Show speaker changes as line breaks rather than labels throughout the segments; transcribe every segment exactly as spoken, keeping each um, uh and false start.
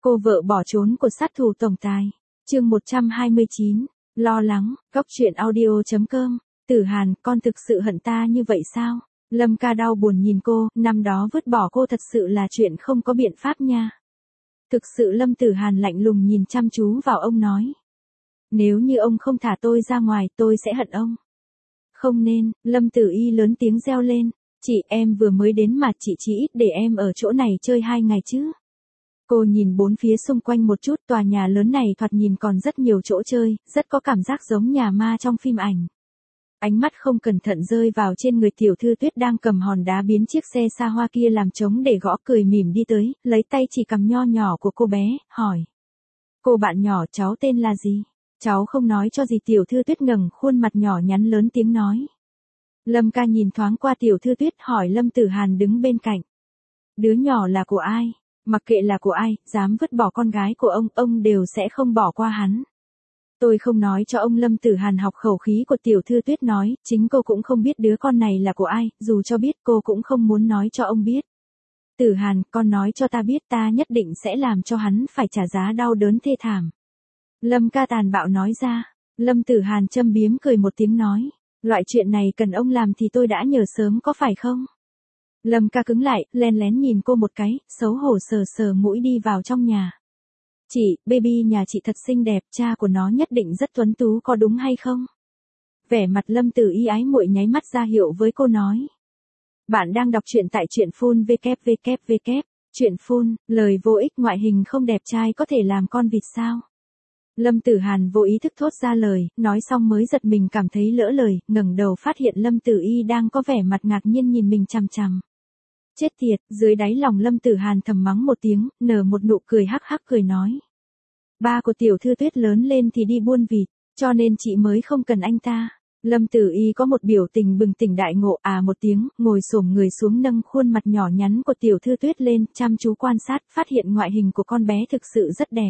Cô vợ bỏ trốn của sát thủ tổng tài. Chương một trăm hai mươi chín, lo lắng, góc truyện audio chấm com. Tử Hàn, con thực sự hận ta như vậy sao? Lâm Ca đau buồn nhìn cô, năm đó vứt bỏ cô thật sự là chuyện không có biện pháp nha. Thực sự Lâm Tử Hàn lạnh lùng nhìn chăm chú vào ông nói. Nếu như ông không thả tôi ra ngoài, tôi sẽ hận ông. Không nên, Lâm Tử Y lớn tiếng reo lên. Chị, em vừa mới đến mà chị chỉ ít để em ở chỗ này chơi hai ngày chứ. Cô nhìn bốn phía xung quanh một chút, tòa nhà lớn này thoạt nhìn còn rất nhiều chỗ chơi, rất có cảm giác giống nhà ma trong phim ảnh. Ánh mắt không cẩn thận rơi vào trên người Tiểu Thư Tuyết đang cầm hòn đá biến chiếc xe xa hoa kia làm trống để gõ, cười mỉm đi tới, lấy tay chỉ cầm nho nhỏ của cô bé, hỏi. Cô bạn nhỏ, cháu tên là gì? Cháu không nói cho gì. Tiểu Thư Tuyết ngẩng khuôn mặt nhỏ nhắn lớn tiếng nói. Lâm Ca nhìn thoáng qua Tiểu Thư Tuyết hỏi Lâm Tử Hàn đứng bên cạnh. Đứa nhỏ là của ai? Mặc kệ là của ai, dám vứt bỏ con gái của ông, ông đều sẽ không bỏ qua hắn. Tôi không nói cho ông. Lâm Tử Hàn học khẩu khí của Tiểu Thư Tuyết nói, chính cô cũng không biết đứa con này là của ai, dù cho biết cô cũng không muốn nói cho ông biết. Tử Hàn, con nói cho ta biết, ta nhất định sẽ làm cho hắn phải trả giá đau đớn thê thảm. Lâm Ca tàn bạo nói ra. Lâm Tử Hàn châm biếm cười một tiếng nói, loại chuyện này cần ông làm thì tôi đã nhờ sớm có phải không? Lâm Ca cứng lại, len lén nhìn cô một cái, xấu hổ sờ sờ mũi đi vào trong nhà. Chị, baby nhà chị thật xinh đẹp, cha của nó nhất định rất tuấn tú có đúng hay không? Vẻ mặt Lâm Tử Y ái muội nháy mắt ra hiệu với cô nói. Bạn đang đọc truyện tại truyện phun www. Truyện phun, lời vô ích, ngoại hình không đẹp trai có thể làm con vịt sao? Lâm Tử Hàn vô ý thức thốt ra lời, nói xong mới giật mình cảm thấy lỡ lời, ngẩng đầu phát hiện Lâm Tử Y đang có vẻ mặt ngạc nhiên nhìn mình chằm chằm. Chết tiệt, dưới đáy lòng Lâm Tử Hàn thầm mắng một tiếng, nở một nụ cười hắc hắc cười nói. Ba của Tiểu Thư Tuyết lớn lên thì đi buôn vịt, cho nên chị mới không cần anh ta. Lâm Tử Y có một biểu tình bừng tỉnh đại ngộ, à một tiếng, ngồi xổm người xuống nâng khuôn mặt nhỏ nhắn của Tiểu Thư Tuyết lên, chăm chú quan sát, phát hiện ngoại hình của con bé thực sự rất đẹp.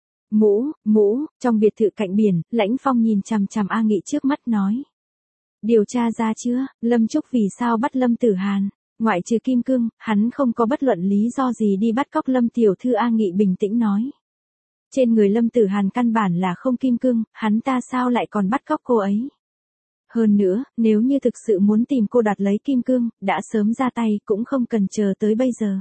Mũ, mũ, trong biệt thự cạnh biển, Lãnh Phong nhìn chằm chằm A Nghị trước mắt nói. Điều tra ra chưa, Lâm Trúc vì sao bắt Lâm Tử Hàn? Ngoại trừ kim cương, hắn không có bất luận lý do gì đi bắt cóc Lâm Tiểu Thư. A Nghị bình tĩnh nói. Trên người Lâm Tử Hàn căn bản là không kim cương, hắn ta sao lại còn bắt cóc cô ấy? Hơn nữa, nếu như thực sự muốn tìm cô đoạt lấy kim cương, đã sớm ra tay, cũng không cần chờ tới bây giờ.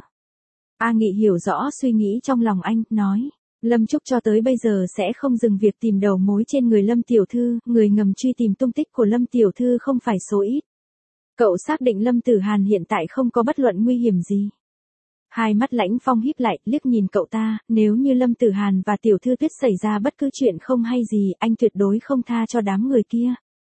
A Nghị hiểu rõ suy nghĩ trong lòng anh, nói. Lâm Trúc cho tới bây giờ sẽ không dừng việc tìm đầu mối trên người Lâm Tiểu Thư, người ngầm truy tìm tung tích của Lâm Tiểu Thư không phải số ít. Cậu xác định Lâm Tử Hàn hiện tại không có bất luận nguy hiểm gì. Hai mắt Lãnh Phong híp lại, liếc nhìn cậu ta, nếu như Lâm Tử Hàn và Tiểu Thư Tuyết xảy ra bất cứ chuyện không hay gì, anh tuyệt đối không tha cho đám người kia.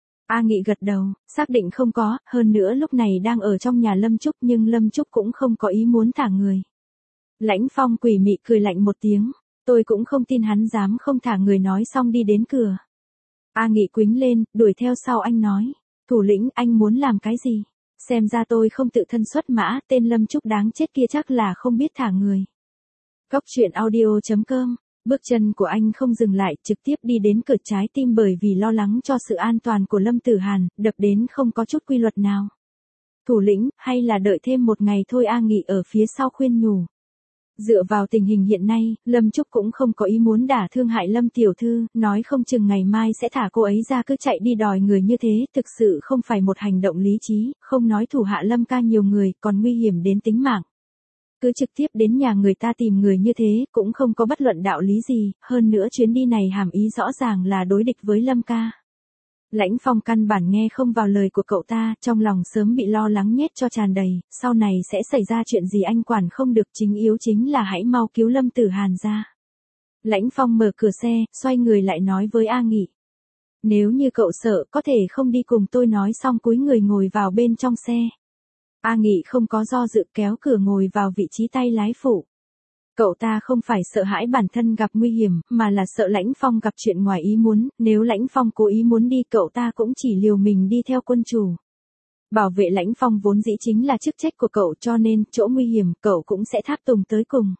A Nghị gật đầu, xác định không có, hơn nữa lúc này đang ở trong nhà Lâm Trúc nhưng Lâm Trúc cũng không có ý muốn thả người. Lãnh Phong quỷ mị cười lạnh một tiếng, tôi cũng không tin hắn dám không thả người, nói xong đi đến cửa. A Nghị quĩnh lên, đuổi theo sau anh nói. Thủ lĩnh, anh muốn làm cái gì? Xem ra tôi không tự thân xuất mã, tên Lâm Trúc đáng chết kia chắc là không biết thả người. Góc truyện audio chấm com. Bước chân của anh không dừng lại, trực tiếp đi đến cửa, trái tim bởi vì lo lắng cho sự an toàn của Lâm Tử Hàn, đập đến không có chút quy luật nào. Thủ lĩnh, hay là đợi thêm một ngày thôi? A Nghị ở phía sau khuyên nhủ. Dựa vào tình hình hiện nay, Lâm Trúc cũng không có ý muốn đả thương hại Lâm Tiểu Thư, nói không chừng ngày mai sẽ thả cô ấy ra, cứ chạy đi đòi người như thế, thực sự không phải một hành động lý trí, không nói thủ hạ Lâm Ca nhiều người, còn nguy hiểm đến tính mạng. Cứ trực tiếp đến nhà người ta tìm người như thế, cũng không có bất luận đạo lý gì, hơn nữa chuyến đi này hàm ý rõ ràng là đối địch với Lâm Ca. Lãnh Phong căn bản nghe không vào lời của cậu ta, trong lòng sớm bị lo lắng nhét cho tràn đầy, sau này sẽ xảy ra chuyện gì anh quản không được, chính yếu chính là hãy mau cứu Lâm Tử Hàn ra. Lãnh Phong mở cửa xe, xoay người lại nói với A Nghị. Nếu như cậu sợ, có thể không đi cùng tôi, nói xong cúi người ngồi vào bên trong xe. A Nghị không có do dự kéo cửa ngồi vào vị trí tay lái phụ. Cậu ta không phải sợ hãi bản thân gặp nguy hiểm, mà là sợ Lãnh Phong gặp chuyện ngoài ý muốn, nếu Lãnh Phong cố ý muốn đi cậu ta cũng chỉ liều mình đi theo quân chủ. Bảo vệ Lãnh Phong vốn dĩ chính là chức trách của cậu, cho nên chỗ nguy hiểm cậu cũng sẽ tháp tùng tới cùng.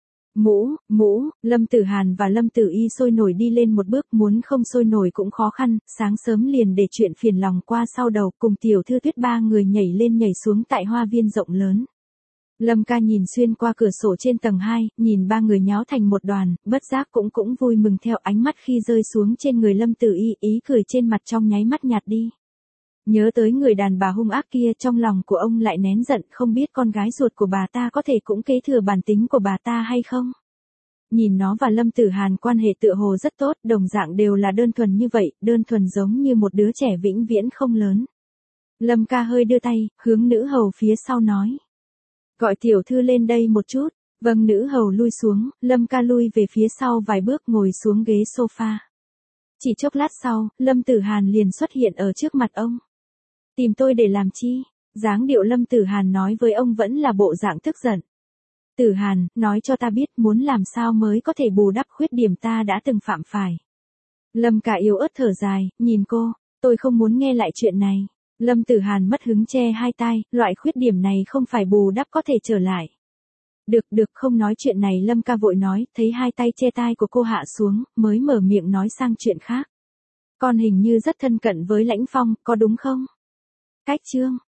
Mũ, mũ, Lâm Tử Hàn và Lâm Tử Y sôi nổi đi lên một bước, muốn không sôi nổi cũng khó khăn, sáng sớm liền để chuyện phiền lòng qua sau đầu, cùng Tiểu Thư Tuyết ba người nhảy lên nhảy xuống tại hoa viên rộng lớn. Lâm ca nhìn xuyên qua cửa sổ trên tầng hai, nhìn ba người nháo thành một đoàn, bất giác cũng cũng vui mừng theo ánh mắt khi rơi xuống trên người Lâm Tử Y, ý cười trên mặt trong nháy mắt nhạt đi. Nhớ tới người đàn bà hung ác kia, trong lòng của ông lại nén giận, không biết con gái ruột của bà ta có thể cũng kế thừa bản tính của bà ta hay không. Nhìn nó và Lâm Tử Hàn quan hệ tựa hồ rất tốt, đồng dạng đều là đơn thuần như vậy, đơn thuần giống như một đứa trẻ vĩnh viễn không lớn. Lâm ca hơi đưa tay, hướng nữ hầu phía sau nói. Gọi tiểu thư lên đây một chút. Vâng, nữ hầu lui xuống, Lâm ca lui về phía sau vài bước ngồi xuống ghế sofa. Chỉ chốc lát sau, Lâm Tử Hàn liền xuất hiện ở trước mặt ông. Tìm tôi để làm chi? Dáng điệu Lâm Tử Hàn nói với ông vẫn là bộ dạng tức giận. Tử Hàn, nói cho ta biết muốn làm sao mới có thể bù đắp khuyết điểm ta đã từng phạm phải. Lâm ca yếu ớt thở dài, nhìn cô, tôi không muốn nghe lại chuyện này. Lâm Tử Hàn mất hứng che hai tai, loại khuyết điểm này không phải bù đắp có thể trở lại. Được được, không nói chuyện này. Lâm ca vội nói, thấy hai tay che tai của cô hạ xuống, mới mở miệng nói sang chuyện khác. Con hình như rất thân cận với Lãnh Phong, có đúng không? Cách chương